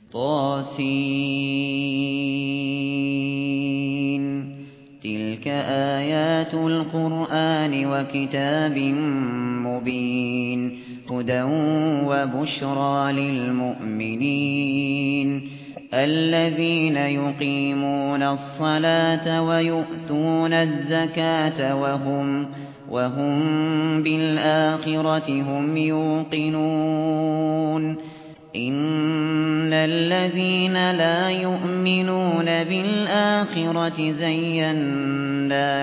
طاسين. تلك آيات القرآن وكتاب مبين. هدى وبشرى للمؤمنين الذين يقيمون الصلاة ويؤتون الزكاة وهم بالآخرة هم يوقنون. إن الذين لا يؤمنون بالآخرة زينا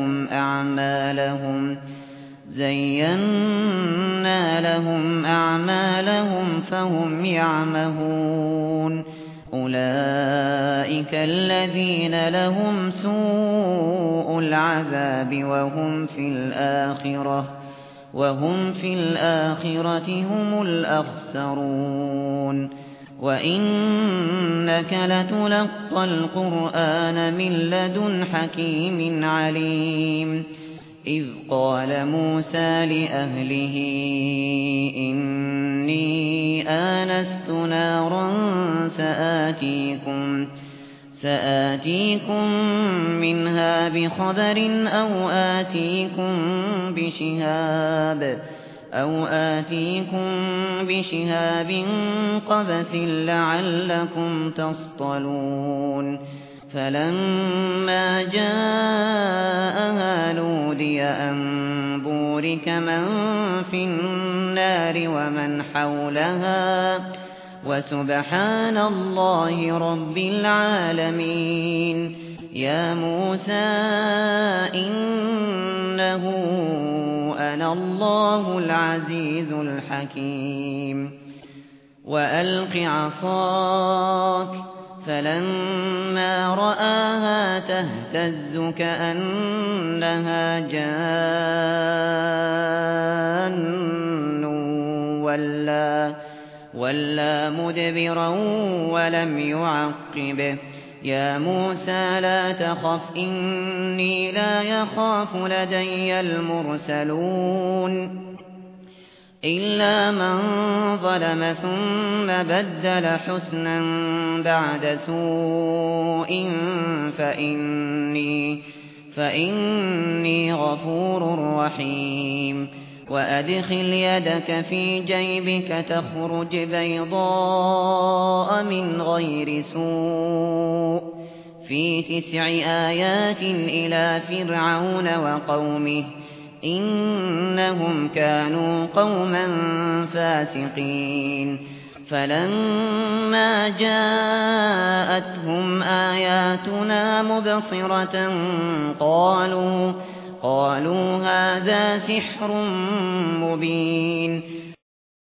لهم أعمالهم فهم يعمهون. أولئك الذين لهم سوء العذاب وهم في الآخرة هم الأخسرون. وإنك لتلقى القرآن من لدن حكيم عليم. إذ قال موسى لأهله إني آنست نارا سآتيكم منها بخبر أو آتيكم بشهاب قبس لعلكم تصطلون. فلما جاءها نودي أن بورك من في النار ومن حولها وسبحان الله رب العالمين. يا موسى إنه أنا الله العزيز الحكيم. وألق عصاك فلما رآها تهتز كأنها جان ولا مدبرا ولم يعقب. يا موسى لا تخف إني لا يخاف لدي المرسلون. إلا من ظلم ثم بدل حسنا بعد سوء فإني غفور رحيم. وأدخل يدك في جيبك تخرج بيضاء من غير سوء في 9 آيات إلى فرعون وقومه إنهم كانوا قوما فاسقين. فلما جاءتهم آياتنا مبصرة قالوا هذا سحر مبين.